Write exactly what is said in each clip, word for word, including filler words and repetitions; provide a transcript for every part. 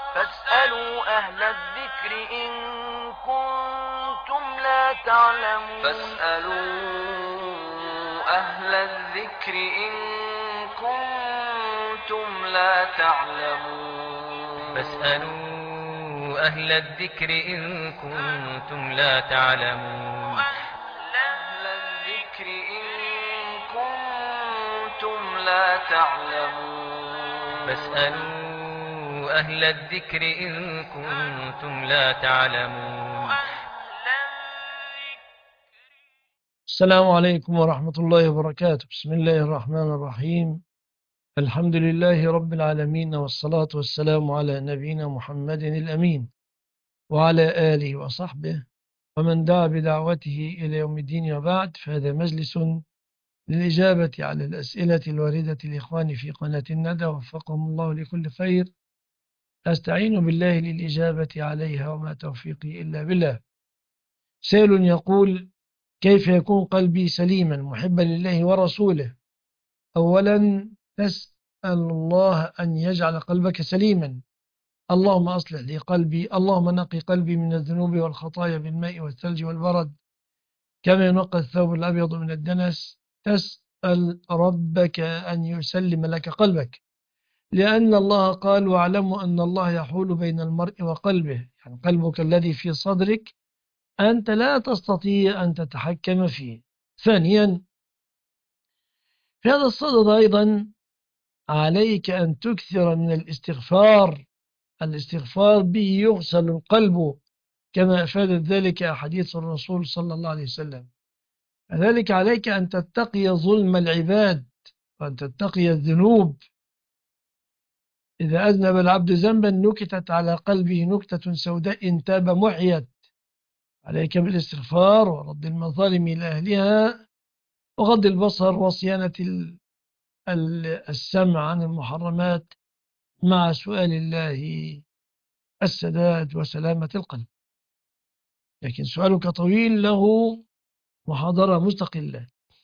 فاسألوا أهل الذكر إن كنتم لا تعلمون فاسألوا أهل الذكر إن كنتم لا تعلمون فاسألوا أهل الذكر إن كنتم لا تعلمون أهل الذكر إن كنتم لا تعلمون فاسألوا أهل الذكر إن كنتم لا تعلمون. السلام عليكم ورحمة الله وبركاته. بسم الله الرحمن الرحيم. الحمد لله رب العالمين، والصلاة والسلام على نبينا محمد الأمين وعلى آله وصحبه ومن دعا بدعوته إلى يوم الدين، وبعد، فهذا مجلس للإجابة على الأسئلة الواردة الإخوان في قناة الندى، وفقهم الله لكل خير. أستعين بالله للإجابة عليها، وما توفيقي إلا بالله. سائل يقول: كيف يكون قلبي سليما محبا لله ورسوله؟ أولا، تسأل الله أن يجعل قلبك سليما. اللهم أصلح لي قلبي، اللهم نقي قلبي من الذنوب والخطايا بالماء والثلج والبرد كما ينقى الثوب الأبيض من الدنس. تسأل ربك أن يسلم لك قلبك، لأن الله قال: واعلموا أن الله يحول بين المرء وقلبه، يعني قلبك الذي في صدرك أنت لا تستطيع أن تتحكم فيه. ثانيا، في هذا الصدد أيضا عليك أن تكثر من الاستغفار. الاستغفار به يغسل القلب، كما أفادت ذلك أحاديث الرسول صلى الله عليه وسلم. ذلك عليك أن تتقي ظلم العباد، وأن تتقي الذنوب. إذا أذنب العبد ذنبا نكتت على قلبه نكتة سوداء إن تاب محيت. عليك بالاستغفار ورد المظالم إلى أهلها، وغض البصر، وصيانة السمع عن المحرمات، مع سؤال الله السداد وسلامة القلب. لكن سؤالك طويل، له محاضرة مستقلة.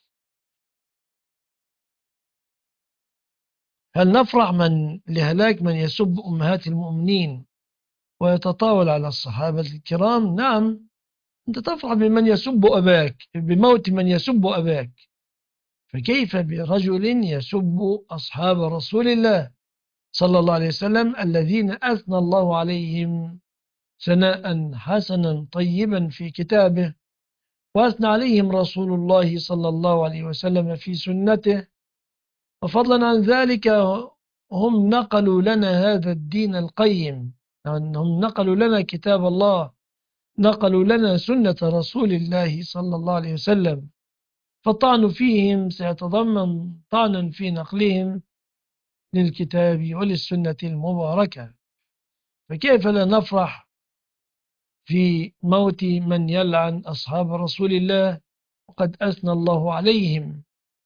هل نفرح من لهلاك من يسب أمهات المؤمنين ويتطاول على الصحابة الكرام؟ نعم، أنت تفرح بمن يسب أباك، بموت من يسب أباك، فكيف برجل يسب أصحاب رسول الله صلى الله عليه وسلم الذين أثنى الله عليهم ثناء حسنا طيبا في كتابه، وأثنى عليهم رسول الله صلى الله عليه وسلم في سنته. وفضلا عن ذلك هم نقلوا لنا هذا الدين القيم، هم نقلوا لنا كتاب الله، نقلوا لنا سنة رسول الله صلى الله عليه وسلم. فالطعن فيهم سيتضمن طعنا في نقلهم للكتاب وللسنة المباركة. فكيف لا نفرح في موت من يلعن أصحاب رسول الله وقد أثنى الله عليهم؟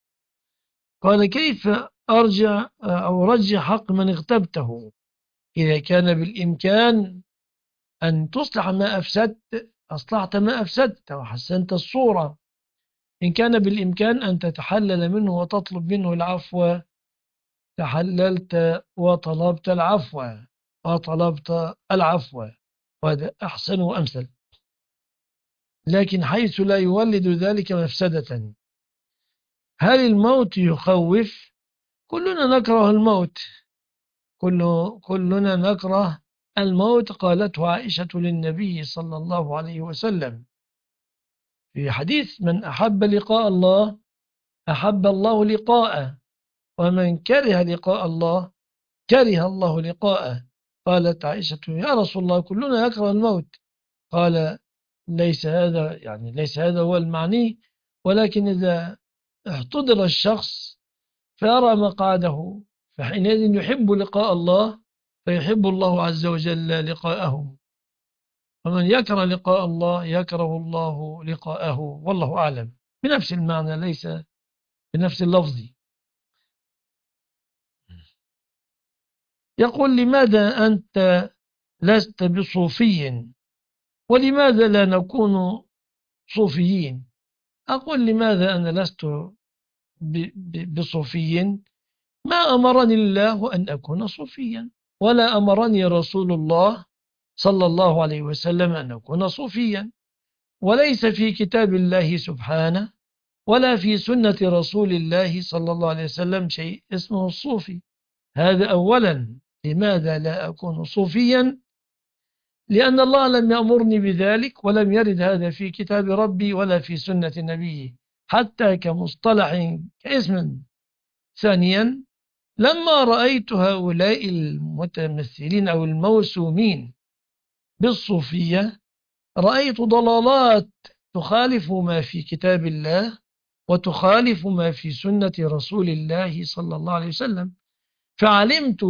قال: كيف أرجع أو رجع حق من اغتبته؟ إذا كان بالإمكان أن تصلح ما أفسدت أصلحت ما أفسدت وحسنت الصورة. إن كان بالإمكان أن تتحلل منه وتطلب منه العفو، تحللت وطلبت العفو وطلبت العفو، وهذا أحسن وأمثل. لكن حيث لا يولد ذلك مفسدة. هل الموت يخوف؟ كلنا نكره الموت، كل كلنا نكره الموت. قالته عائشة للنبي صلى الله عليه وسلم في حديث: من أحب لقاء الله أحب الله لقاءه، ومن كره لقاء الله كره الله لقاءه. قالت عائشة: يا رسول الله، كلنا يكره الموت. قال: ليس هذا يعني ليس هذا هو المعني، ولكن إذا احتضر الشخص فيرى مقعده، فحينئذ يحب لقاء الله فيحب الله عز وجل لقاءه. ومن يكره لقاء الله يكره الله لقاءه، والله أعلم. بنفس المعنى ليس بنفس اللفظ. يقول: لماذا أنت لست بصوفي؟ ولماذا لا نكون صوفيين؟ أقول: لماذا أنا لست بصوفي؟ ما أمرني الله أن أكون صوفيا. ولا أمرني رسول الله صلى الله عليه وسلم أن أكون صوفيا، وليس في كتاب الله سبحانه ولا في سنة رسول الله صلى الله عليه وسلم شيء اسمه الصوفي. هذا أولا. لماذا لا أكون صوفيا؟ لأن الله لم يأمرني بذلك، ولم يرد هذا في كتاب ربي ولا في سنة نبيه حتى كمصطلح كاسم. ثانيا، لما رأيت هؤلاء المتمثلين أو الموسومين بالصوفية، رأيت ضلالات تخالف ما في كتاب الله وتخالف ما في سنة رسول الله صلى الله عليه وسلم، فعلمت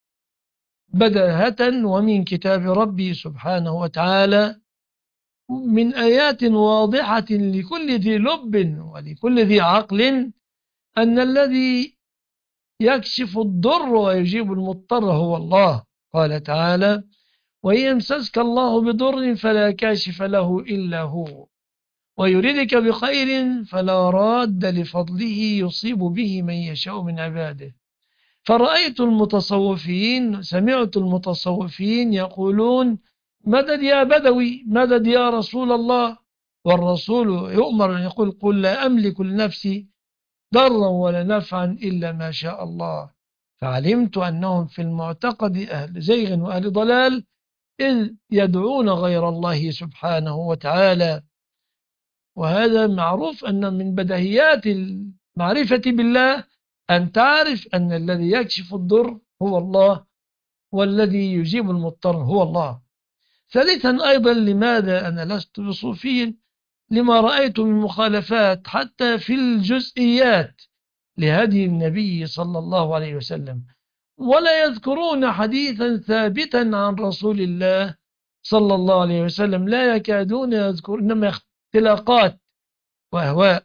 بداهة ومن كتاب ربي سبحانه وتعالى من آيات واضحة لكل ذي لب ولكل ذي عقل أن الذي يكشف الضر ويجيب المضطر هو الله. قال تعالى: وإن يمسسك الله بضر فلا كاشف له إلا هو، ويريدك بخير فلا راد لفضله يصيب به من يشاء من عباده. فرأيت المتصوفين، سمعت المتصوفين يقولون: مدد يا بدوي، مدد يا رسول الله. والرسول يؤمر أن يقول: قل لا أملك لنفسي ضرا ولا نفعا إلا ما شاء الله. فعلمت أنهم في المعتقد أهل زيغ وأهل ضلال، إذ يدعون غير الله سبحانه وتعالى. وهذا معروف أن من بديهيات المعرفة بالله أن تعرف أن الذي يكشف الضر هو الله، والذي يجيب المضطر هو الله. ثالثا أيضا، لماذا أنا لست بصوفي؟ لما رأيت من مخالفات حتى في الجزئيات لهدي النبي صلى الله عليه وسلم، ولا يذكرون حديثا ثابتا عن رسول الله صلى الله عليه وسلم، لا يكادون يذكرون، إنما اختلاقات وأهواء.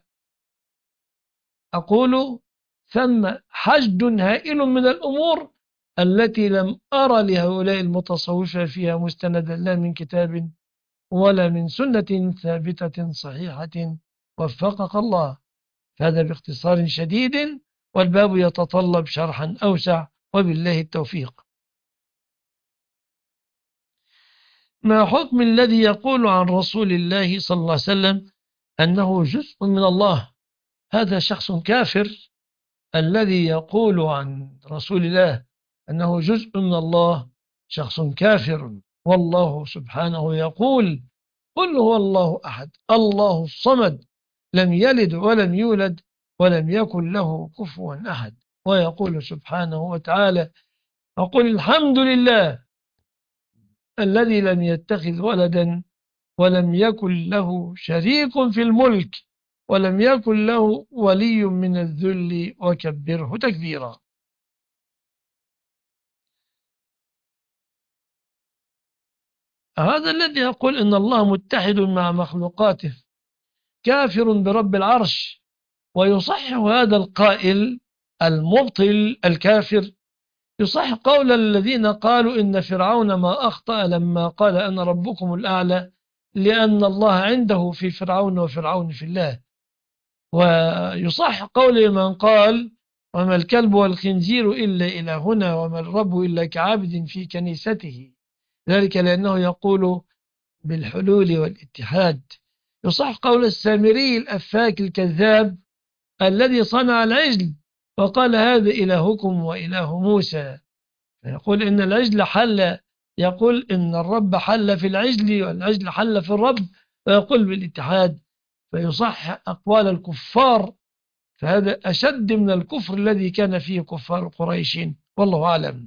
أقول ثم حشد هائل من الأمور التي لم أرى لهؤلاء المتصوفة فيها مستندا لا من كتاب ولا من سنة ثابتة صحيحة وفقك الله. هذا باختصار شديد، والباب يتطلب شرحا أوسع، وبالله التوفيق. ما حكم الذي يقول عن رسول الله صلى الله عليه وسلم أنه جزء من الله؟ هذا شخص كافر. الذي يقول عن رسول الله أنه جزء من الله شخص كافر. والله سبحانه يقول: قل هو الله أحد الله الصمد لم يلد ولم يولد ولم يكن له كفوا أحد. ويقول سبحانه وتعالى: وقل الحمد لله الذي لم يتخذ ولدا ولم يكن له شريك في الملك ولم يكن له ولي من الذل وكبره تكبيرا. هذا الذي يقول إن الله متحد مع مخلوقاته كافر برب العرش، ويصحح هذا القائل المبطل الكافر، يصحح قول الذين قالوا إن فرعون ما أخطأ لما قال أنا ربكم الأعلى، لأن الله عنده في فرعون وفرعون في الله. ويصح قول من قال وما الكلب والخنزير إلا إلهنا وما الرب إلا كعبد في كنيسته، ذلك لأنه يقول بالحلول والاتحاد. يصح قول السامري الأفاك الكذاب الذي صنع العجل وقال هذا إلهكم وإله موسى، يقول إن العجل حل، يقول إن الرب حل في العجل والعجل حل في الرب، ويقول بالاتحاد. فيصح أقوال الكفار، فهذا أشد من الكفر الذي كان فيه كفار قريش، والله أعلم.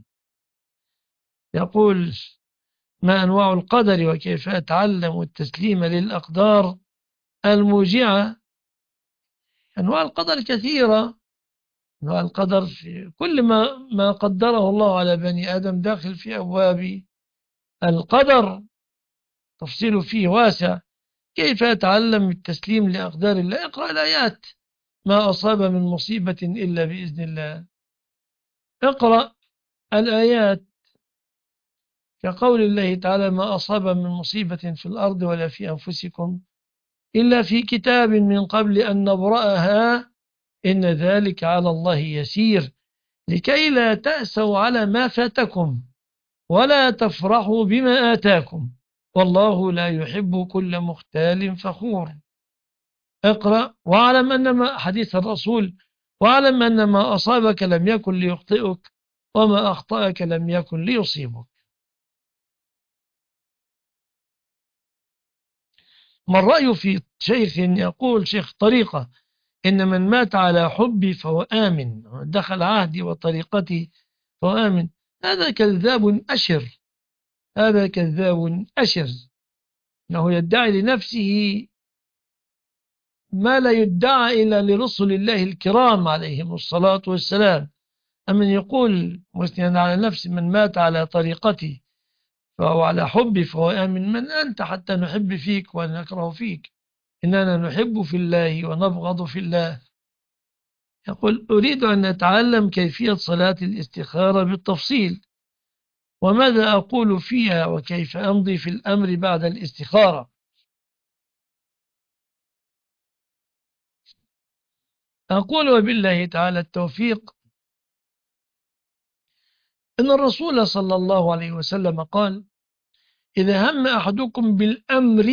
يقول: ما أنواع القدر وكيف أتعلم التسليم للأقدار الموجعة؟ أنواع القدر كثيرة. أنواع القدر في كل ما ما قدره الله على بني آدم داخل في أبواب القدر، تفصيل فيه واسع. كيف أتعلم التسليم لأقدار الله؟ اقرأ الآيات: ما أصاب من مصيبة إلا بإذن الله. اقرأ الآيات كقول الله تعالى: ما أصاب من مصيبة في الأرض ولا في أنفسكم إلا في كتاب من قبل أن نبرأها إن ذلك على الله يسير، لكي لا تأسوا على ما فاتكم ولا تفرحوا بما آتاكم والله لا يحب كل مختال فخور. اقرأ واعلم أن ما حديث الرسول واعلم أن ما أصابك لم يكن ليخطئك وما أخطأك لم يكن ليصيبك. ما الرأي في شيخ يقول شيخ طريقة إن من مات على حبي فهو آمن، دخل عهدي وطريقتي فهو آمن؟ هذا كذاب أشر، هذا كذاب أشر، أنه يدعي لنفسه ما لا يدعى إلا لرسل الله الكرام عليهم الصلاة والسلام. أمن يقول مثنيا على نفسه من مات على طريقتي فهو على حبي فهو آمن؟ من أنت حتى نحب فيك ونكره فيك؟ إننا نحب في الله ونبغض في الله. يقول أريد أن نتعلم كيفية صلاة الاستخارة بالتفصيل، وماذا أقول فيها وكيف أمضي في الأمر بعد الاستخارة. أقول وبالله تعالى التوفيق إن الرسول صلى الله عليه وسلم قال إذا هم أحدكم بالأمر،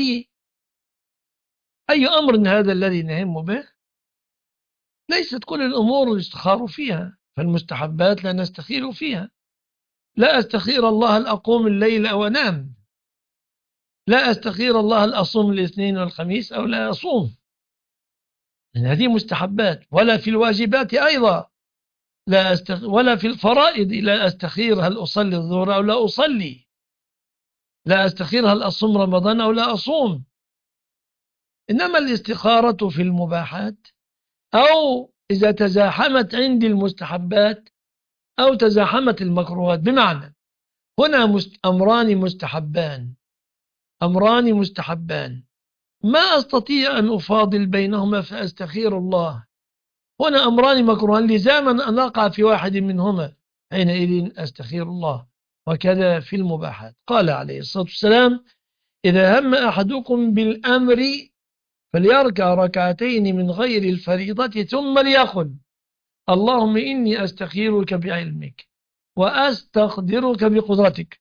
أي أمر هذا الذي نهم به؟ ليست كل الأمور يستخار فيها، فالمستحبات لا نستخير فيها. لا أستخير الله الأقوم الليل أو أنام، لا أستخير الله الأصوم الاثنين والخميس أو لا أصوم، لأن هذه مستحبات. ولا في الواجبات أيضا لا أستخ... ولا في الفرائض لا أستخير هل أصلي الظهر أو لا أصلي، لا أستخير هل أصوم رمضان أو لا أصوم. إنما الاستخارة في المباحات، أو إذا تزاحمت عندي المستحبات أو تزاحمت المكروهات. بمعنى هنا مست... أمران مستحبان، أمران مستحبان ما أستطيع أن أفاضل بينهما فأستخير الله. هنا أمران مكروهان لزاما أن أقع في واحد منهما، حينئذ أستخير الله. وكذا في المباحات. قال عليه الصلاة والسلام إذا هم أحدكم بالأمر فليركع ركعتين من غير الفريضة ثم ليقل اللهم إني أستخيرك بعلمك وأستقدرك بقدرتك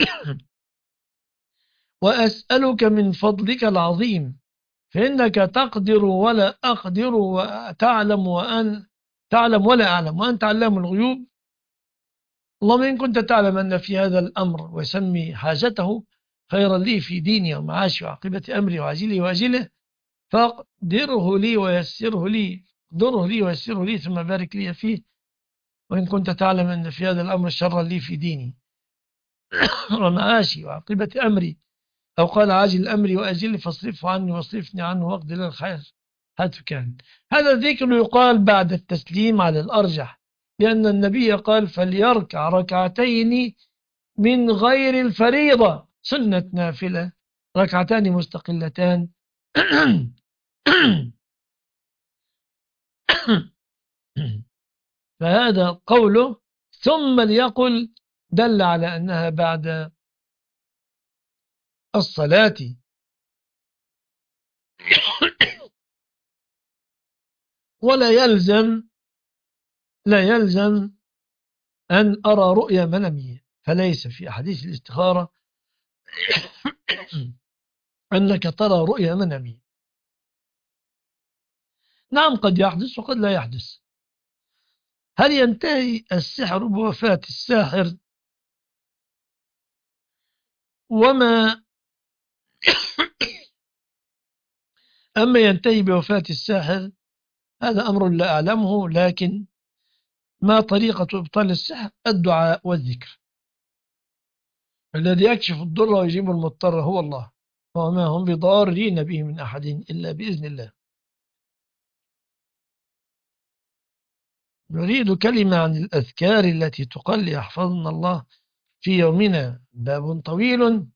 وأسألك من فضلك العظيم فإنك تقدر ولا أقدر وتعلم وأن تعلم ولا أعلم وأنت علام الغيوب. اللهم إن كنت تعلم أن في هذا الأمر ويسمي حاجته خيرا لي في ديني ومعاشي وعاقبة أمري وعاجله وآجله فاقدره لي ويسره لي، اقدره لي ويسره لي ثم بارك لي فيه. وإن كنت تعلم أن في هذا الأمر شرا لي في ديني ومعاشي وعاقبة أمري، أو قال عاجل الأمر وأجل فاصرفه عني واصرفني عنه واقضي لي الخير. هذا كان هذا الذكر يقال بعد التسليم على الأرجح، لأن النبي قال فليركع ركعتين من غير الفريضة، سنة نافلة ركعتان مستقلتان. فهذا قوله ثم ليقل دل على أنها بعد الصلاة. ولا يلزم لا يلزم أن أرى رؤيا منامية، فليس في أحاديث الاستخارة أنك ترى رؤيا منامية. نعم قد يحدث وقد لا يحدث. هل ينتهي السحر بوفاة الساحر؟ وما أما ينتهي بوفاة الساحر هذا أمر لا أعلمه، لكن ما طريقة إبطال السحر؟ الدعاء والذكر. الذي يكشف الضر ويجيب المضطر هو الله، وما هم بضارين به من أحد إلا بإذن الله. نريد كلمة عن الأذكار التي تقال يحفظنا الله في يومنا، باب طويل.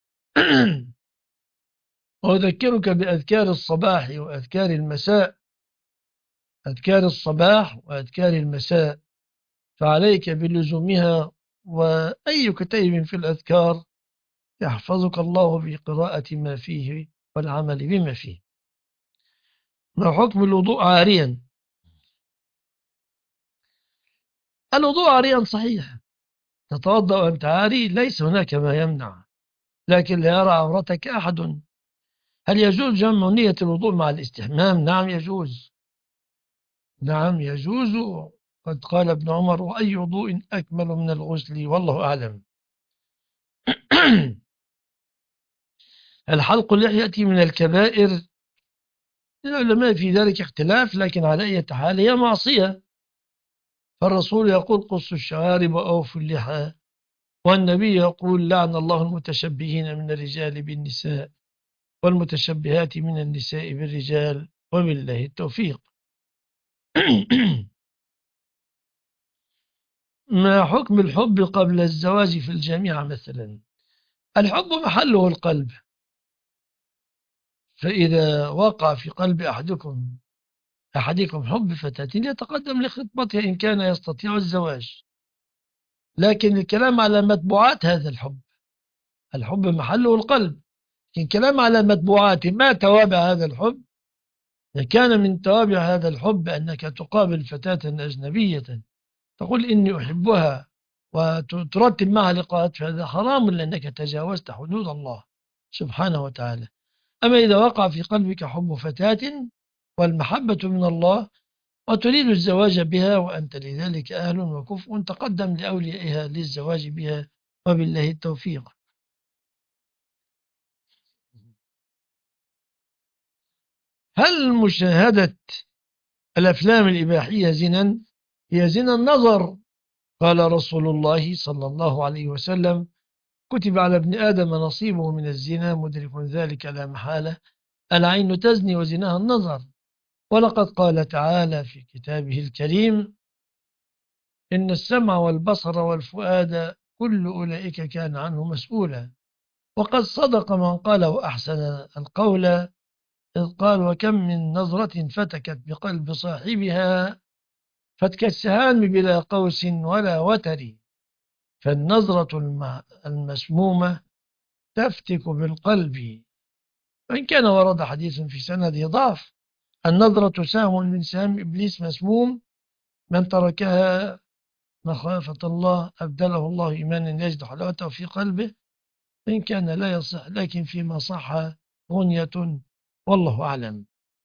وأذكرك بأذكار الصباح وأذكار المساء، أذكار الصباح وأذكار المساء، فعليك بلزومها. وأي كتيب في الأذكار يحفظك الله بقراءة ما فيه والعمل بما فيه. ما حكم الوضوء عاريا؟ الوضوء عاريا صحيح، تتوضأ وأنت عاري ليس هناك ما يمنع، لكن لا يرى عورتك أحد. هل يجوز جمع نية الوضوء مع الاستحمام؟ نعم يجوز، نعم يجوز. قد قال ابن عمر: وأي وضوء أكمل من الغسل؟ والله أعلم. هل حلق اللحية من الكبائر؟ العلماء في ذلك اختلاف، لكن على أي حال هي معصية، فالرسول يقول: قصوا الشوارب وأوفوا اللحى، والنبي يقول: لعن الله المتشبهين من الرجال بالنساء والمتشبهات من النساء بالرجال، وبالله التوفيق. ما حكم الحب قبل الزواج في الجامعة مثلا؟ الحب محله القلب، فإذا وقع في قلب أحدكم أحدكم حب فتاة يتقدم لخطبتها إن كان يستطيع الزواج، لكن الكلام على متبوعات هذا الحب، الحب محله القلب، لكن كلام على متبوعات ما توابع هذا الحب. إذا كان من توابع هذا الحب أنك تقابل فتاة أجنبية تقول إني أحبها وترتب معها لقاءات، فهذا حرام لأنك تجاوزت حدود الله سبحانه وتعالى. أما إذا وقع في قلبك حب فتاة والمحبة من الله وتريد الزواج بها وأنت لذلك أهل وكفء، تقدم لأوليائها للزواج بها، وبالله التوفيق. هل مشاهدة الأفلام الإباحية زنا؟ هي زنا النظر. قال رسول الله صلى الله عليه وسلم: كتب على ابن آدم نصيبه من الزنا مدرك ذلك لا محالة، العين تزني وزناها النظر. ولقد قال تعالى في كتابه الكريم: إن السمع والبصر والفؤاد كل أولئك كان عنه مسؤولا. وقد صدق من قال وأحسن القول إذ قال: وكم من نظرة فتكت بقلب صاحبها فتك السهام بلا قوس ولا وتر. فالنظرة المسمومة تفتك بالقلب، وإن كان ورد حديث في سنده ضعف: النظرة سهم من سهم إبليس مسموم، من تركها مخافة الله أبدله الله إيمانا يجد حلاوته في قلبه، إن كان لا يصح، لكن فيما صح غنية، والله أعلم.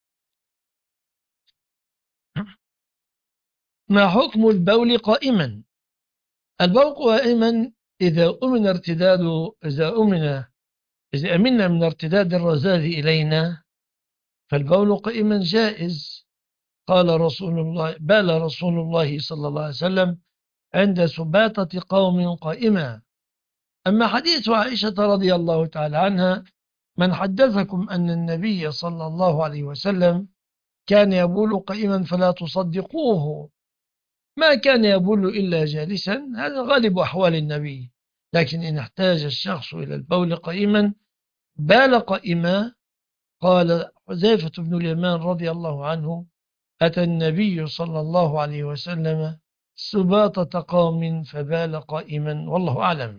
ما حكم البول قائما؟ البول قائما إذا أمن ارتداد إذا أمن إذا أمنا من ارتداد الرذاذ إلينا فالبول قائما جائز. قال رسول الله بال رسول الله صلى الله عليه وسلم عند سباتة قوم قائما. أما حديث عائشة رضي الله تعالى عنها: من حدثكم أن النبي صلى الله عليه وسلم كان يبول قائما فلا تصدقوه، ما كان يبول إلا جالسا، هذا غالب أحوال النبي، لكن إن احتاج الشخص إلى البول قائما بال قائما. قال حذيفة بن اليمان رضي الله عنه: أتى النبي صلى الله عليه وسلم سباطة قوم فبال قائما، والله أعلم.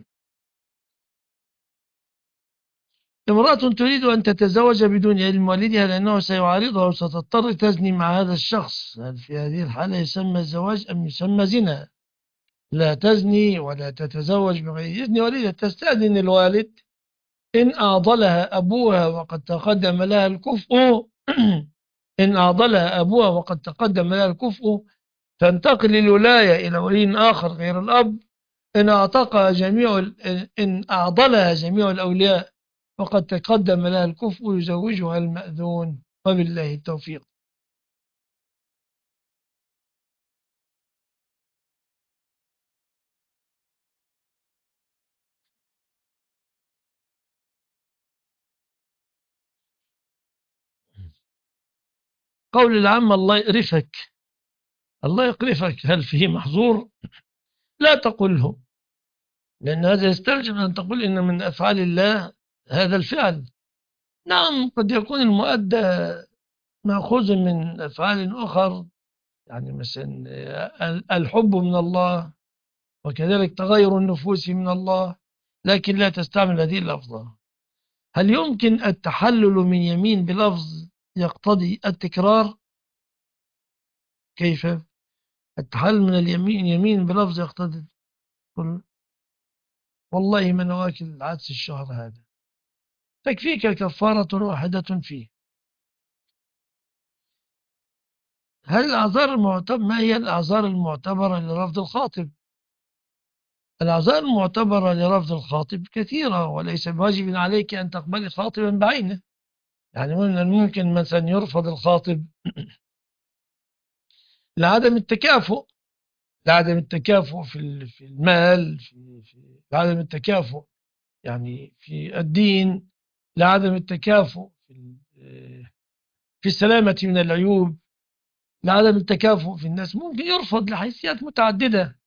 امرأة تريد أن تتزوج بدون علم والدها لأنه سيعارضها وستضطر تزني مع هذا الشخص، هل في هذه الحالة يسمى الزواج أم يسمى زنا؟ لا تزني ولا تتزوج بغير إذن والدها، تستأذن الوالد إن أعضلها أبوها وقد تقدم لها الكفء إن أعضلها أبوها وقد تقدم لها الكفء تنتقل الولاية إلى ولي آخر غير الأب. إن أعتقها جميع إن أعضلها جميع الأولياء وقد تقدم لها الكفء يزوجها المأذون، وبالله التوفيق. قول العام: الله يقرفك، الله يقرفك، هل فيه محظور؟ لا تقله، لأن هذا يستلزم أن تقول إن من أفعال الله هذا الفعل. نعم قد يكون المؤدى مأخوذ من أفعال أخر، يعني مثلا الحب من الله وكذلك تغير النفوس من الله، لكن لا تستعمل هذه اللفظة. هل يمكن التحلل من يمين بلفظ يقتضي التكرار؟ كيف التحلل من اليمين يمين بلفظ يقتضي؟ والله ما أنا واكل العدس الشهر هذا، تكفيك كفارة واحدة فيه. هل الأعذار المعتبرة، ما هي الأعذار المعتبرة لرفض الخاطب؟ الأعذار المعتبرة لرفض الخاطب كثيرة، وليس بواجب عليك أن تقبلي خاطبا بعينه. يعني من الممكن مثلا يرفض الخاطب لعدم التكافؤ، لعدم التكافؤ في ال- في المال، في في لعدم التكافؤ يعني في الدين، لعدم التكافؤ في ال- في السلامة من العيوب، لعدم التكافؤ في الناس، ممكن يرفض لحيثيات متعددة.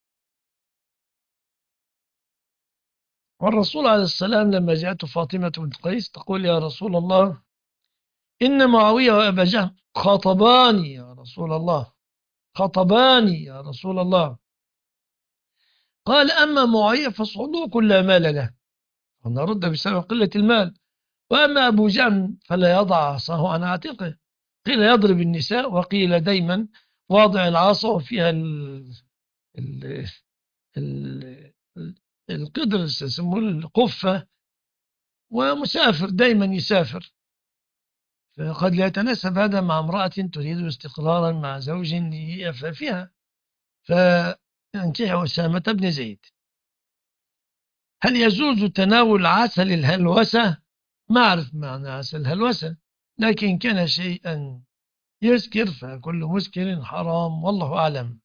والرسول عليه السلام لما جاءته فاطمة بنت قيس تقول يا رسول الله إن معاوية وأبا جهل خاطباني يا رسول الله، خطباني يا رسول الله. قال أما معاوية فصعدوه كل مال له، ونرد بسبب قلة المال، وأما أبو جهل فلا يضع عصاه عن عاتقه. قيل يضرب النساء، وقيل دايما واضع العصا وفيها ال ال ال القدر يسموه القفة، ومسافر دايما يسافر. فقد لا يتناسب هذا مع امرأة تريد استقرارا مع زوج يفافها، فينكح أسامة بن زيد. هل يجوز تناول عسل الهلوسة؟ ما أعرف معنى عسل الهلوسة، لكن كان شيئا يسكر فكل مسكر حرام، والله أعلم.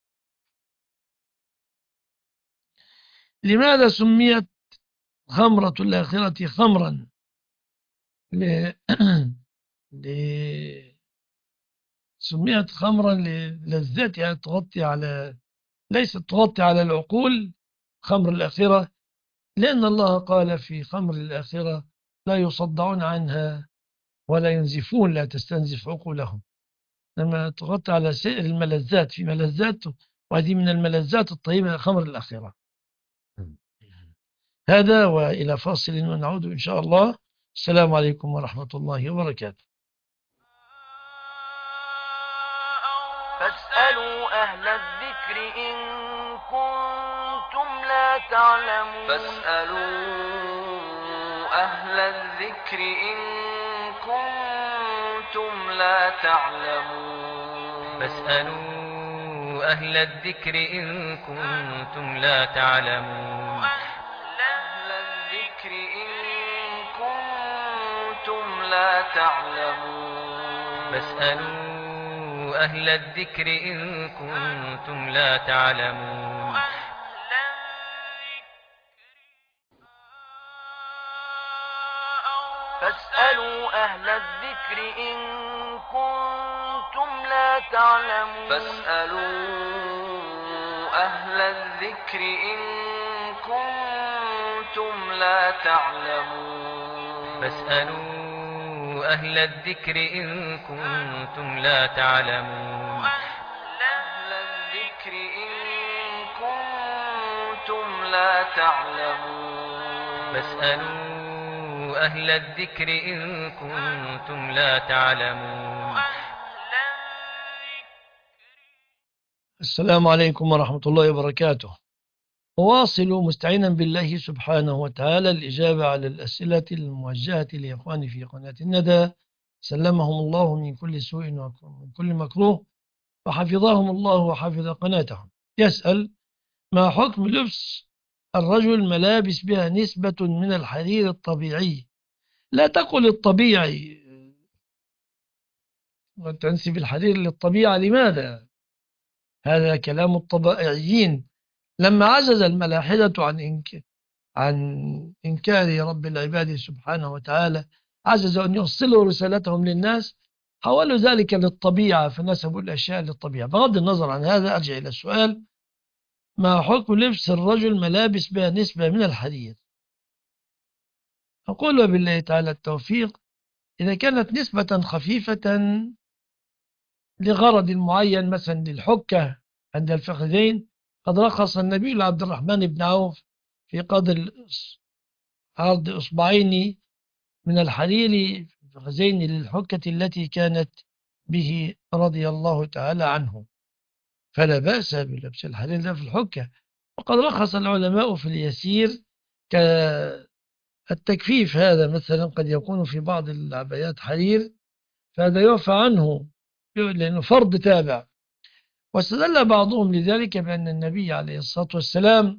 لماذا سميت خمرة الآخرة خمرا؟ ل... ل... سميت خمرا للذاتها، تغطي على، ليست تغطي على العقول، خمر الآخرة، لأن الله قال في خمر الآخرة لا يصدعون عنها ولا ينزفون، لا تستنزف عقولهم. لما تغطي على سائر الملذات، في ملذات، وهذه من الملذات الطيبة خمر الآخرة. هذا وإلى فاصل ونعود إن شاء الله. السلام عليكم ورحمة الله وبركاته. فاسألوا أهل الذكر إن كنتم لا تعلمون فاسألوا أهل الذكر إن كنتم لا تعلمون فاسألوا أهل الذكر إن كنتم لا تعلمون أهل الذكر إن كنتم لا تعلمون فاسألوا أهل الذكر إن كنتم لا تعلمون فاسألوا أهل الذكر إن كنتم لا تعلمون فاسألوا أهل الذكر إن كنتم لا تعلمون فاسألوا أهل الذكر إن كنتم لا تعلمون أهل الذكر إن كنتم لا تعلمون فاسألوا أهل الذكر إن كنتم لا تعلمون. السلام عليكم ورحمة الله وبركاته. أواصل مستعينا بالله سبحانه وتعالى الإجابة على الأسئلة الموجهة لإخواني في قناة الندى، سلمهم الله من كل سوء ومن كل مكروه، وحفظهم الله وحفظ قناتهم. يسأل: ما حكم لبس الرجل ملابس بها نسبة من الحرير الطبيعي؟ لا تقل الطبيعي وتنسب الحرير للطبيعة، لماذا؟ هذا كلام الطبائعيين. لما عجز الملاحدة عن إنك عن إنكار رب العباد سبحانه وتعالى، عجزوا أن يوصلوا رسالتهم للناس، حولوا ذلك للطبيعة فنسبوا الأشياء للطبيعة. بغض النظر عن هذا، أرجع إلى السؤال: ما حكم لبس الرجل ملابس بها نسبة من الحرير؟ أقول وبالله تعالى التوفيق، إذا كانت نسبة خفيفة لغرض معين، مثلا للحكة عند الفخذين، قد رخص النبي لعبد الرحمن بن عوف في قدر عرض إصبعين من الحرير في الفخذين للحكة التي كانت به رضي الله تعالى عنه، فلا بأس بلبس الحرير ده في الحكة. وقد رخص العلماء في اليسير كالتكفيف هذا مثلا قد يكون في بعض العبايات حرير، فهذا يعفى عنه لأنه فرض تابع. واستدل بعضهم لذلك بأن النبي عليه الصلاة والسلام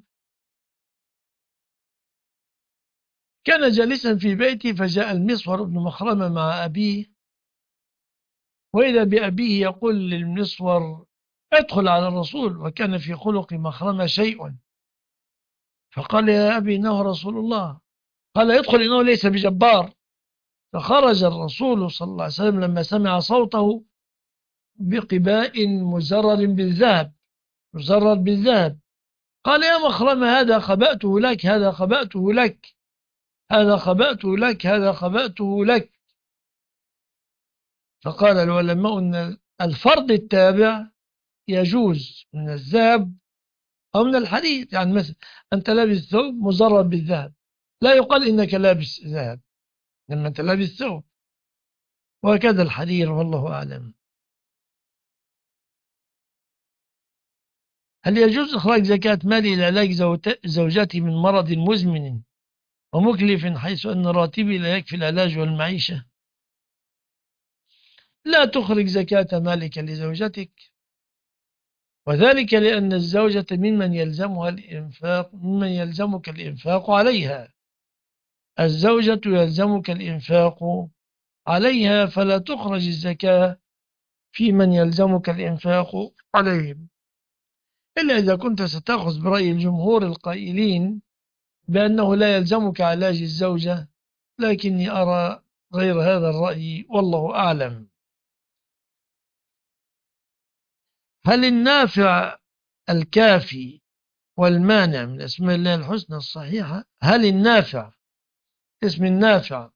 كان جالسا في بيته فجاء المسور بن مخرمة مع أبيه، وإذا بأبيه يقول للمسور ادخل على الرسول، وكان في خلق مخرمة شيء، فقال يا أبي إنه رسول الله، قال ادخل إنه ليس بجبار. فخرج الرسول صلى الله عليه وسلم لما سمع صوته بقباء مزرر بالذهب مزرر بالذهب قال يا مخرمة هذا خبأته لك هذا خبأته لك هذا خبأته لك هذا خبأته لك. فقال العلماء أن الفرض التابع يجوز من الذهب أو من الحديد، يعني مثلا أنت لابس ثوب مزرر بالذهب لا يقال إنك لابس ذهب لما أنت لابس ثوب، وهكذا الحرير والله أعلم. هل يجوز إخراج زكاة مالي لعلاج زوجتي من مرض مزمن ومكلف حيث أن راتبي لا يكفي العلاج والمعيشة؟ لا تخرج زكاة مالك لزوجتك، وذلك لأن الزوجة ممن يلزمها الإنفاق ممن يلزمك الإنفاق عليها الزوجة يلزمك الإنفاق عليها، فلا تخرج الزكاة في من يلزمك الإنفاق عليهم، إلا إذا كنت ستأخذ برأي الجمهور القائلين بأنه لا يلزمك علاج الزوجة، لكني أرى غير هذا الرأي والله أعلم. هل النافع الكافي والمانع من اسماء الله الحسنى الصحيحة؟ هل النافع اسم النافع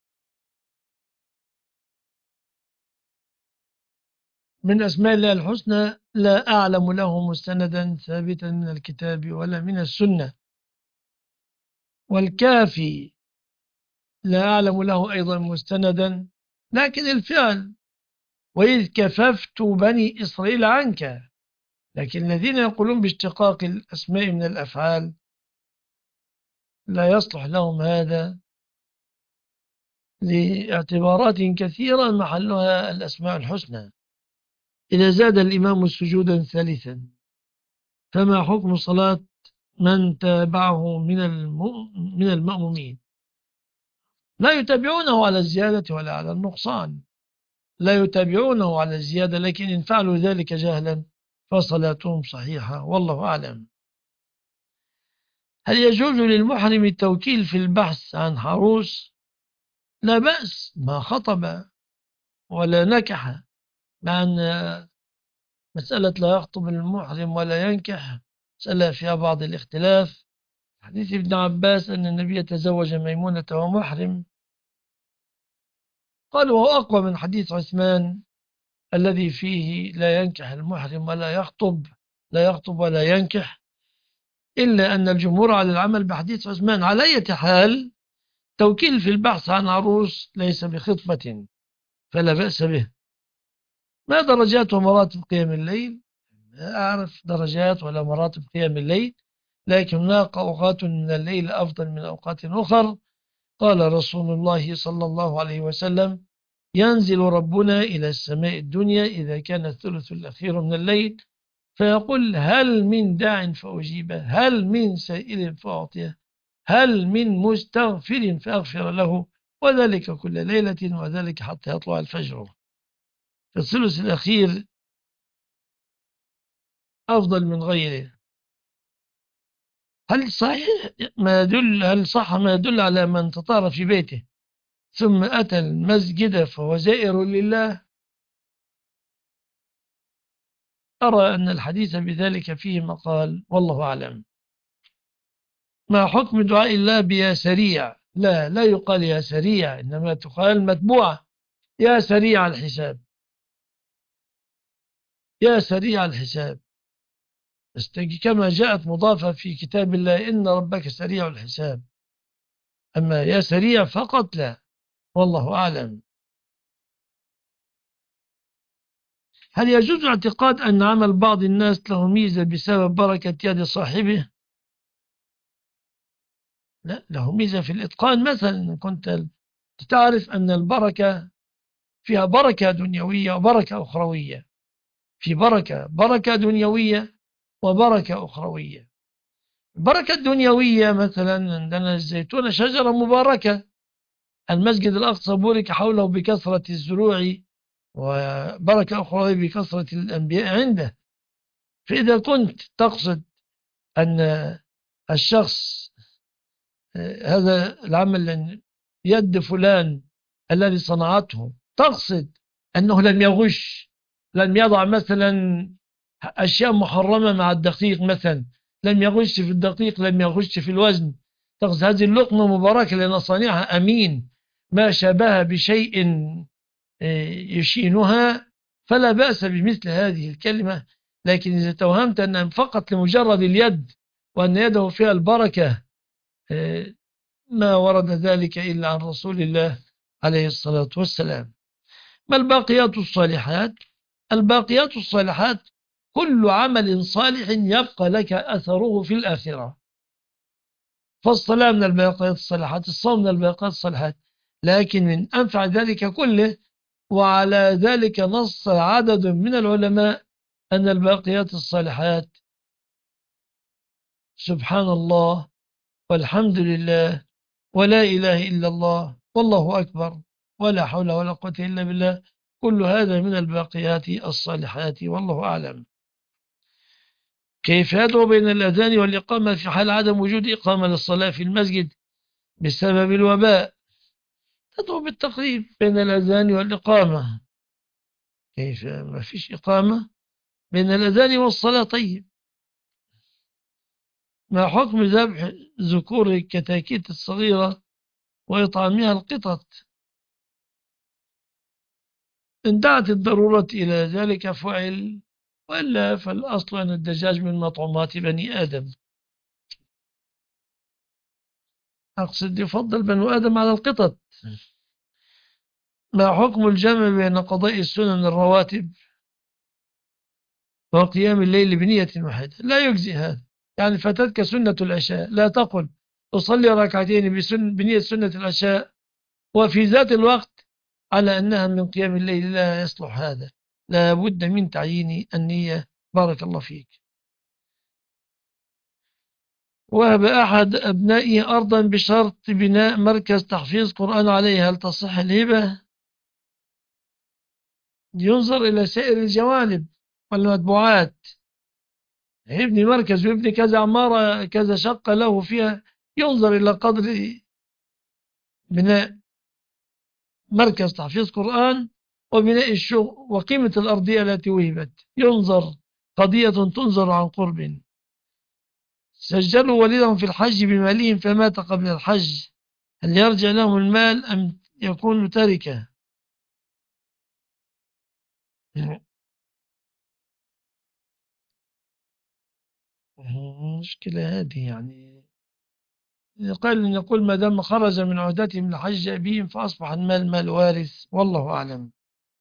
من أسماء الله الحسنى؟ لا أعلم له مستندا ثابتا من الكتاب ولا من السنة. والكافي لا أعلم له أيضا مستندا، لكن الفعل وإذ كففت بني إسرائيل عنك، لكن الذين يقولون باشتقاق الأسماء من الأفعال لا يصلح لهم هذا لاعتبارات كثيرة محلها الأسماء الحسنى. إذا زاد الإمام سجودا ثالثا فما حكم صلاة من تابعه من من المأمومين؟ لا يتابعونه على الزيادة ولا على النقصان، لا يتابعونه على الزيادة، لكن إن فعلوا ذلك جهلا فصلاتهم صحيحة والله أعلم. هل يجوز للمحرم التوكيل في البحث عن عروس؟ لا بأس، ما خطب ولا نكح، مع أن مسألة لا يخطب المحرم ولا ينكح مسألة فيها بعض الاختلاف. حديث ابن عباس أن النبي تزوج ميمونة ومحرم، قال وهو أقوى من حديث عثمان الذي فيه لا ينكح المحرم ولا يخطب لا يخطب ولا ينكح، إلا أن الجمهور على العمل بحديث عثمان. على أي حال توكيل في البحث عن عروس ليس بخطبة فلا بأس به. ما درجات ومراتب قيام الليل؟ لا أعرف درجات ولا مراتب قيام الليل، لكن هناك أوقات من الليل أفضل من أوقات أخر. قال رسول الله صلى الله عليه وسلم ينزل ربنا إلى السماء الدنيا إذا كان الثلث الأخير من الليل فيقول هل من داع فأجيبه، هل من سائل فأعطيه، هل من مستغفر فأغفر له، وذلك كل ليلة وذلك حتى يطلع الفجر. فالثلث الأخير أفضل من غيره. هل صحيح ما يدل هل صح ما يدل على من تطار في بيته ثم أتى المسجد فهو زائر لله؟ أرى أن الحديث بذلك فيه مقال والله أعلم. ما حكم دعاء الله بيا سريع؟ لا لا يقال يا سريع، إنما تقال متبوعة، يا سريع الحساب يا سريع الحساب، كما جاءت مضافة في كتاب الله إن ربك سريع الحساب، أما يا سريع فقط لا، والله أعلم. هل يجوز اعتقاد أن عمل بعض الناس له ميزة بسبب بركة يد صاحبه؟ لا، له ميزة في الإتقان. مثلا كنت تعرف أن البركة فيها بركة دنيوية وبركة أخروية. في بركة بركة دنيوية وبركة أخروية. البركة الدنيوية مثلا عندنا الزيتونة شجرة مباركة، المسجد الأقصى بورك حوله بكثرة الزروع، وبركة أخرى بكثرة الأنبياء عنده. فإذا كنت تقصد أن الشخص هذا العمل يد فلان الذي صنعته، تقصد أنه لم يغش، لم يضع مثلا أشياء محرمة مع الدقيق مثلا، لم يغش في الدقيق، لم يغش في الوزن، تقصد هذه اللقمة مباركة لأن صانعها أمين، ما شابه بشيء يشينها، فلا بأس بمثل هذه الكلمة. لكن إذا توهمت أن فقط لمجرد اليد وأن يده فيها البركة، ما ورد ذلك إلا عن رسول الله عليه الصلاة والسلام. ما الباقيات الصالحات؟ الباقيات الصالحات كل عمل صالح يبقى لك أثره في الآخرة. فالصلاة من الباقيات الصالحات، الصوم من الباقيات الصالحات. لكن من أنفع ذلك كله، وعلى ذلك نص عدد من العلماء، أن الباقيات الصالحات سبحان الله والحمد لله ولا إله إلا الله والله أكبر ولا حول ولا قوة إلا بالله، كل هذا من الباقيات الصالحات، والله أعلم. كيف يدعو بين الأذان والإقامة في حال عدم وجود إقامة للصلاة في المسجد بسبب الوباء؟ تدعو بالتقريب بين الأذان والإقامة. كيف ما فيش إقامة بين الأذان والصلاة؟ طيب، ما حكم ذبح ذكور الكتاكيت الصغيرة وإطعامها القطط؟ إن دعت الضرورة إلى ذلك فعل، وإلا فالأصل أن الدجاج من مطعومات بني آدم. أقصد يفضل بنو آدم على القطط. ما حكم الجمع بين قضاء السنن الرواتب وقيام الليل بنية واحدة؟ لا يجزي هذا. يعني فاتتك سنة العشاء، لا تقل أصلي ركعتين بسن بنية سنة العشاء وفي ذات الوقت على أنها من قيام الليل، لا يصلح هذا، لا بد من تعيين النية. بارك الله فيك. وهب أحد أبنائه أرضا بشرط بناء مركز تحفيظ قرآن عليها، هل تصح الهبة؟ ينظر إلى سائر الجوانب والمتبوعات. يبني مركز ويبني كذا عمارة كذا شقة له فيها، ينظر إلى قدر بناء مركز تحفيظ قرآن وبناء الشغل وقيمة الأرضية التي وهبت، ينظر قضية تنظر عن قرب. سجلوا والدهم في الحج بمالهم فمات قبل الحج، هل يرجع لهم المال أم يكون تركة؟ مشكلة هذه. يعني قال أن يقول ما دام خرج من عهدتهم لحج أبيهم فأصبح المال مال وارث، والله أعلم.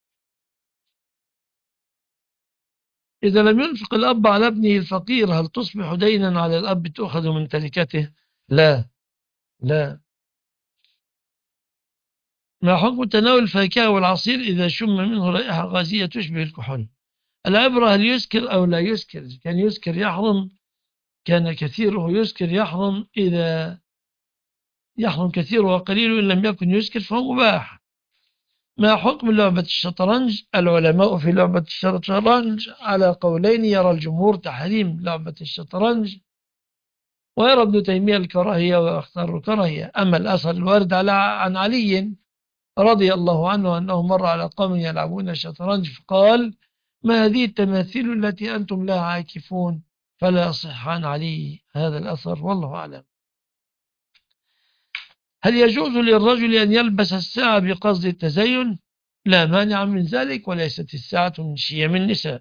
إذا لم ينفق الأب على ابنه الفقير هل تصبح دينا على الأب تأخذ من تركته؟ لا لا. ما حكم تناول الفاكهة والعصير إذا شم منه رائحة غازية تشبه الكحول؟ العبرة هل يسكر أو لا يسكر. كان يسكر يحرم، كان كثيره يسكر يحرم. إذا يحرم كثيره وقليله، إن لم يكن يسكر فهو مباح. ما حكم لعبة الشطرنج؟ العلماء في لعبة الشطرنج على قولين، يرى الجمهور تحريم لعبة الشطرنج، ويرى ابن تيمية الكراهية ويختار الكراهية. أما الأثر الوارد على عن علي رضي الله عنه أنه مر على قوم يلعبون الشطرنج فقال ما هذه التماثيل التي أنتم لها عاكفون؟ فلا يصح عن علي هذا الأثر، والله أعلم. هل يجوز للرجل أن يلبس الساعة بقصد التزين؟ لا مانع من ذلك، وليست الساعة من شيم النساء.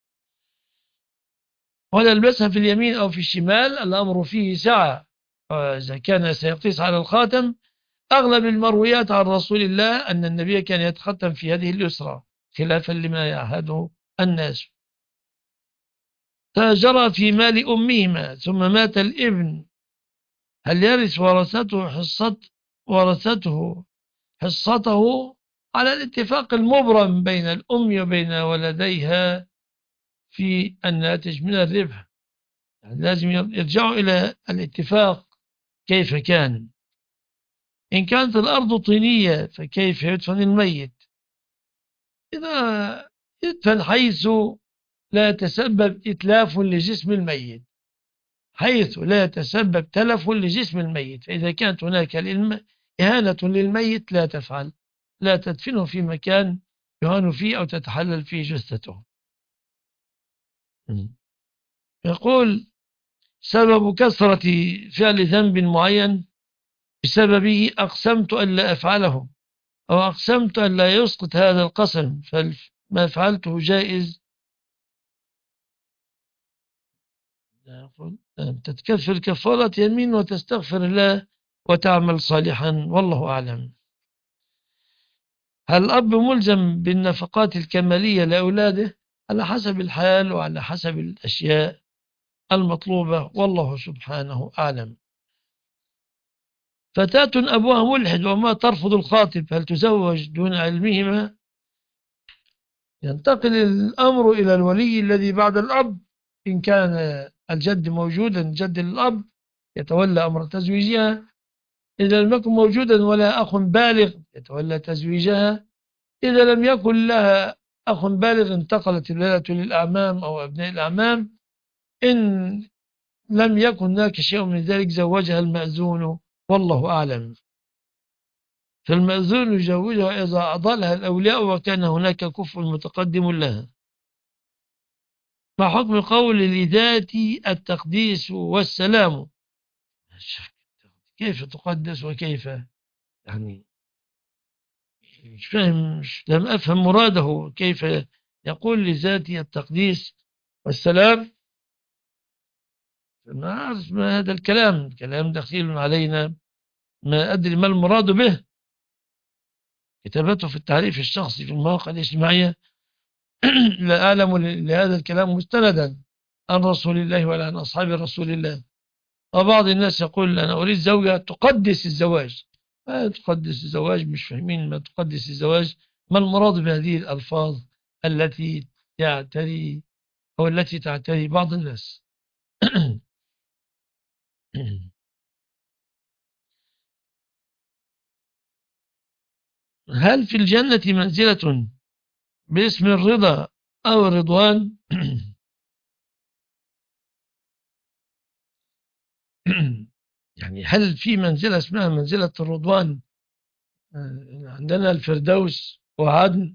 ولا يلبسها في اليمين أو في الشمال، الأمر فيه سعة. إذا كان سيقيس على الخاتم، أغلب المرويات عن رسول الله أن النبي كان يتختم في يده اليسرى خلافا لما يعهده الناس. تاجر في مال أمهما ثم مات الابن هل يرث ورثته حصة ورثته حصته على الاتفاق المبرم بين الأم وبين ولديها في الناتج من الربح؟ يعني لازم يرجعوا إلى الاتفاق كيف كان. إن كانت الأرض طينية فكيف يدفن الميت؟ إذا يدفن حيث لا يتسبب إتلاف لجسم الميت، حيث لا يتسبب تلف لجسم الميت. فإذا كانت هناك إهانة للميت لا تفعل، لا تدفنه في مكان يهان فيه أو تتحلل فيه جثته. يقول: سبب كثرة فعل ذنب معين بسببه أقسمت أن لا أفعله، أو أقسمت أن لا يسقط هذا القسم، فما فعلته جائز. تتكفر كفارة يمين وتستغفر الله وتعمل صالحا، والله أعلم. هل الأب ملزم بالنفقات الكمالية لأولاده؟ على حسب الحال وعلى حسب الأشياء المطلوبة، والله سبحانه أعلم. فتاة أبوها ملحد وما ترفض الخاطب، هل تزوج دون علمهما؟ ينتقل الأمر إلى الولي الذي بعد الأب. إن كان الجد موجودا، جد الأب يتولى أمر تزويجها. إذا لم يكن موجودا ولا أخ بالغ يتولى تزويجها. إذا لم يكن لها أخ بالغ انتقلت الولاية للأعمام أو أبناء الأعمام. إن لم يكن هناك شيء من ذلك زوجها المأذون، والله أعلم. فالمأذون يزوجها إذا أضلها الأولياء وكان هناك كفء متقدم لها. ما حكم قول لذات التقديس والسلام؟ كيف تقدس وكيف يعني؟ مش فاهم، مش لم أفهم مراده. كيف يقول لذاتي التقديس والسلام؟ ما أعرف ما هذا الكلام، كلام دخيل علينا، ما أدري ما المراد به. كتابته في التعريف الشخصي في المواقع الاجتماعية لا أعلم لهذا الكلام مستندا عن رسول الله ولا عن أصحاب رسول الله. وبعض الناس يقول أنا أريد زوجة تقدس الزواج. ما تقدس الزواج؟ مش فاهمين ما تقدس الزواج، ما المراد بهذه الألفاظ التي تعتري أو التي تعتري بعض الناس. هل في الجنة منزلة باسم الرضا أو الرضوان؟ يعني هل في منزلة اسمها منزلة الرضوان؟ عندنا الفردوس وعدن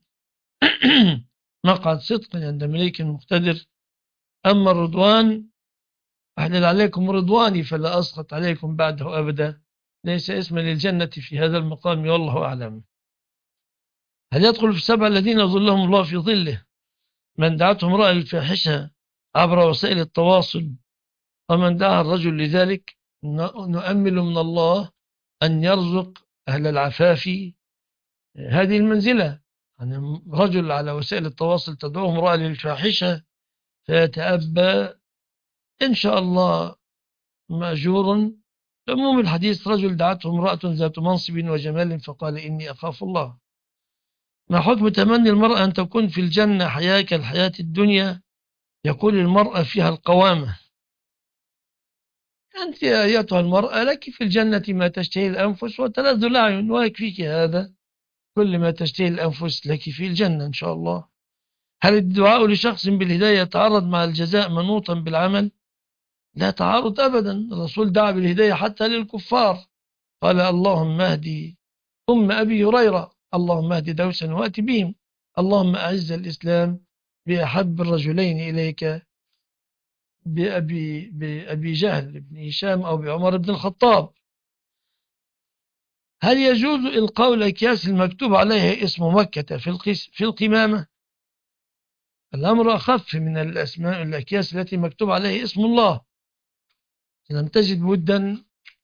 مقعد صدق عند مليك مقتدر. أما الرضوان أحلل عليكم رضواني فلا أسقط عليكم بعده أبدا، ليس اسم للجنة في هذا المقام، والله أعلم. هل يدخل في السبع الذين ظلهم الله في ظله من دعتهم امرأة الفاحشة عبر وسائل التواصل ومن دعا الرجل لذلك؟ نؤمل من الله أن يرزق أهل العفاف هذه المنزلة. يعني رجل على وسائل التواصل تدعوه امرأة للفاحشة فيتأبى، إن شاء الله مأجور. عموم الحديث رجل دعته امرأة ذات منصب وجمال فقال إني أخاف الله. ما حكم تمني المرأة أن تكون في الجنة حياة كالحياة الدنيا؟ يقول المرأة فيها القوامة. أنت يا أيتها المرأة لك في الجنة ما تشتهي الأنفس وتلذ الأعين، ويكفيك هذا، كل ما تشتهي الأنفس لك في الجنة إن شاء الله. هل الدعاء لشخص بالهداية يتعارض مع الجزاء منوطا بالعمل؟ لا تعارض أبدا. الرسول دعا بالهداية حتى للكفار، قال اللهم اهدي أم أبي هريرة، اللهم اهدي دوسا وأتي بهم، اللهم أعز الإسلام بأحب الرجلين إليك، بأبي, بأبي جهل بن هشام أو بعمر بن الخطاب. هل يجوز إلقاء الأكياس المكتوب عليها اسم مكة في في القمامة؟ الأمر أخف من الأسماء الأكياس التي مكتوب عليها اسم الله. لم تجد بدا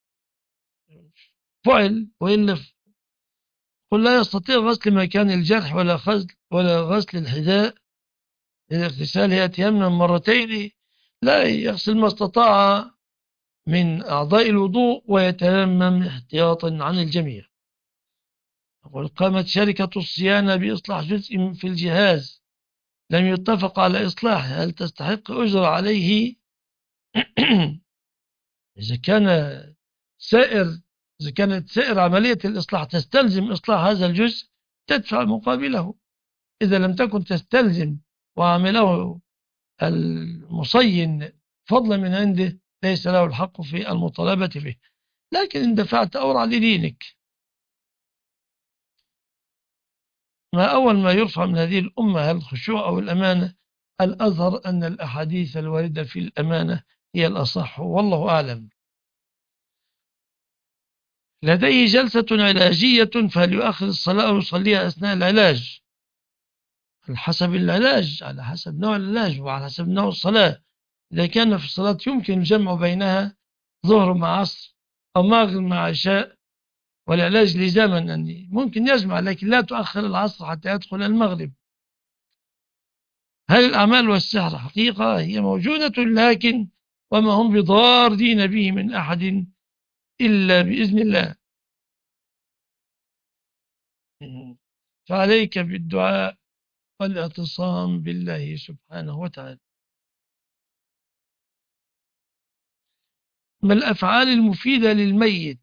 فعل، وإلا قل لا يستطيع غسل مكان الجرح ولا غسل ولا غسل الحذاء الاغتسال يتيمم مرتين، لا يغسل ما استطاع من أعضاء الوضوء ويتيمم احتياطا عن الجميع. يقول قامت شركة الصيانة بإصلاح جزء في الجهاز لم يتفق على إصلاحه، هل تستحق أجر عليه؟ إذا كان سائر إذا كانت سائر عملية الإصلاح تستلزم إصلاح هذا الجزء تدفع مقابله. إذا لم تكن تستلزم وعمله المصين فضلا من عنده ليس له الحق في المطالبة به، لكن إن دفعت أورع لدينك. ما أول ما يرفع من هذه الأمة هل الخشوع أو الأمانة؟ الأظهر أن الأحاديث الواردة في الأمانة هي الأصح والله أعلم. لديه جلسة علاجية فهل يؤخر الصلاة أو يصليها أثناء العلاج؟ على حسب العلاج، على حسب نوع العلاج وعلى حسب نوع الصلاة. إذا كان في الصلاة يمكن الجمع بينها ظهر مع عصر أو مغرب مع عشاء والعلاج لزاما يعني ممكن يجمع، لكن لا تؤخر العصر حتى يدخل المغرب. هل الأعمال والسحر حقيقة؟ هي موجودة لكن وما هم بضارين به من أحد إلا بإذن الله. فعليك بالدعاء والاعتصام بالله سبحانه وتعالى. ما الأفعال المفيدة للميت؟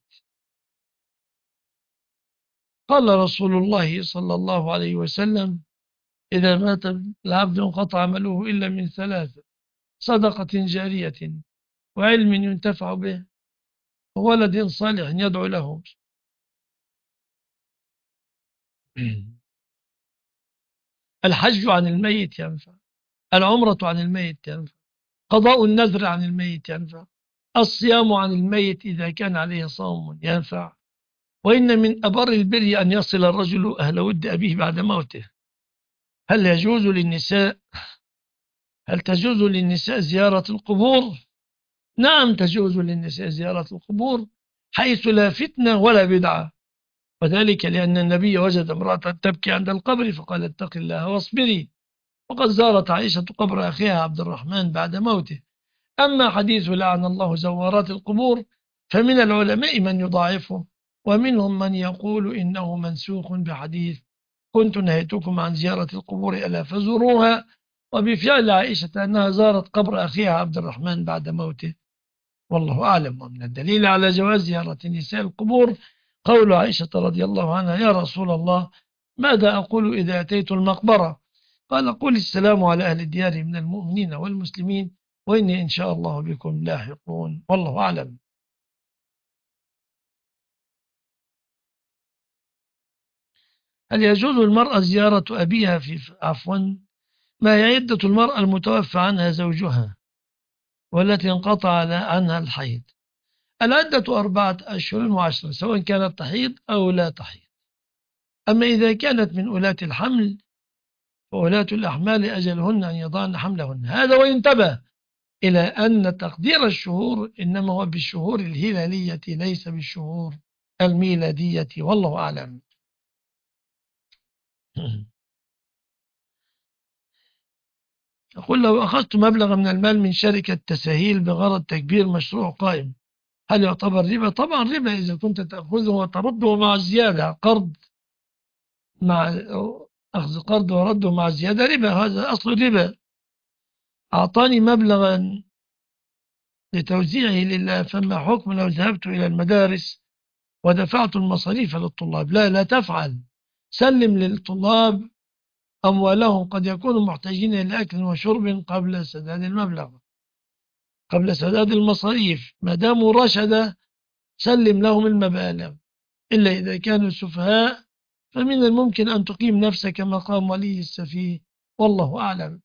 قال رسول الله صلى الله عليه وسلم إذا مات العبد انقطع عمله إلا من ثلاث: صدقة جارية وعلم ينتفع به وولد صالح يدعو له. الحج عن الميت ينفع، العمرة عن الميت ينفع، قضاء النذر عن الميت ينفع، الصيام عن الميت إذا كان عليه صوم ينفع. وإن من أبر البر أن يصل الرجل أهل ود أبيه بعد موته. هل يجوز للنساء هل تجوز للنساء زيارة القبور؟ نعم تجوز للنساء زيارة القبور حيث لا فتنة ولا بدعة، وذلك لأن النبي وجد امرأة تبكي عند القبر فقال اتق الله واصبري، وقد زارت عائشة قبر أخيها عبد الرحمن بعد موته. أما حديث لعن الله زوارات القبور فمن العلماء من يضاعفه ومنهم من يقول إنه منسوخ بحديث كنت نهيتكم عن زيارة القبور ألا فزوروها، وبفعل عائشة أنها زارت قبر أخيها عبد الرحمن بعد موته والله أعلم. ومن الدليل على جواز زيارة نساء القبور قول عائشة رضي الله عنها يا رسول الله ماذا أقول إذا أتيت المقبرة؟ قال قل السلام على أهل الديار من المؤمنين والمسلمين وإني إن شاء الله بكم لاحقون والله أعلم. هل يجوز المرأة زيارة أبيها في عفوا ما هي عدة المرأة المتوفى عنها زوجها والتي انقطع عنها الحيض؟ العدة أربعة أشهر وعشرة سواء كانت تحيض أو لا تحيض. أما إذا كانت من أولاة الحمل وأولاة الأحمال أجلهن أن يضعن حملهن. هذا وينتبه إلى أن تقدير الشهور إنما هو بالشهور الهلالية ليس بالشهور الميلادية والله أعلم. أقول لو أخذت مبلغا من المال من شركة تسهيل بغرض تكبير مشروع قائم هل يعتبر ربا؟ طبعا ربا إذا كنت تأخذه وترده مع زيادة. قرض مع أخذ قرض ورده مع زيادة ربا، هذا أصل الربا. أعطاني مبلغا لتوزيعه لله فما حكم لو ذهبت إلى المدارس ودفعت المصاريف للطلاب؟ لا لا تفعل، سلم للطلاب أموالهم قد يكونوا محتاجين إلى أكل وشرب قبل سداد المبلغ قبل سداد المصاريف. ما داموا رشد سلم لهم المبالغ، إلا إذا كانوا سفهاء فمن الممكن أن تقيم نفسك مقام ولي السفيه والله أعلم.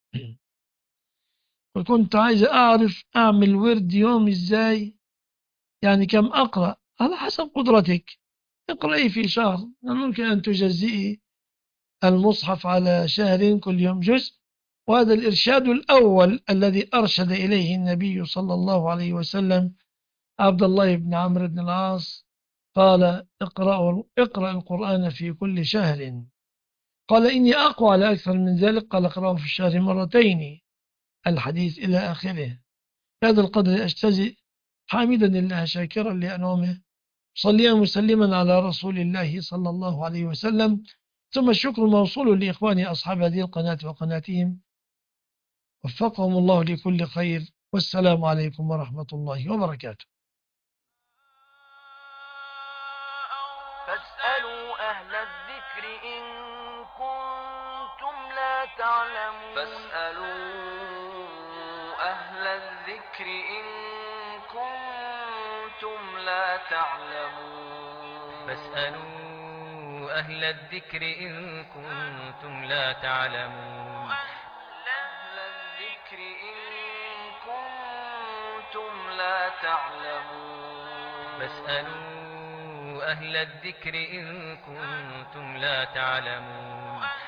وكنت عايز أعرف أعمل ورد يوم إزاي، يعني كم أقرأ؟ على حسب قدرتك، اقرأي في شهر، ممكن أن تجزئي المصحف على شهر كل يوم جزء. وهذا الإرشاد الأول الذي أرشد إليه النبي صلى الله عليه وسلم عبد الله بن عمرو بن العاص قال اقرأ, اقرأ القرآن في كل شهر. قال إني أقوى على أكثر من ذلك، قال اقرأه في الشهر مرتين، الحديث إلى آخره. هذا القدر أجتزئ حامدا الله شاكرا لأنعمه، صليا مسلما على رسول الله صلى الله عليه وسلم. ثم الشكر موصول لإخواني أصحاب هذه القناة وقناتهم، وفقهم الله لكل خير. والسلام عليكم ورحمة الله وبركاته. فاسألوا أهل الذكر إن كنتم لا تعلمون فاسألوا أهل الذكر إن كنتم لا تعلمون فاسألوا أهل الذكر إن كنتم لا تعلمون أهل الذكر إن كنتم لا تعلمون فاسألوا أهل الذكر إن كنتم لا تعلمون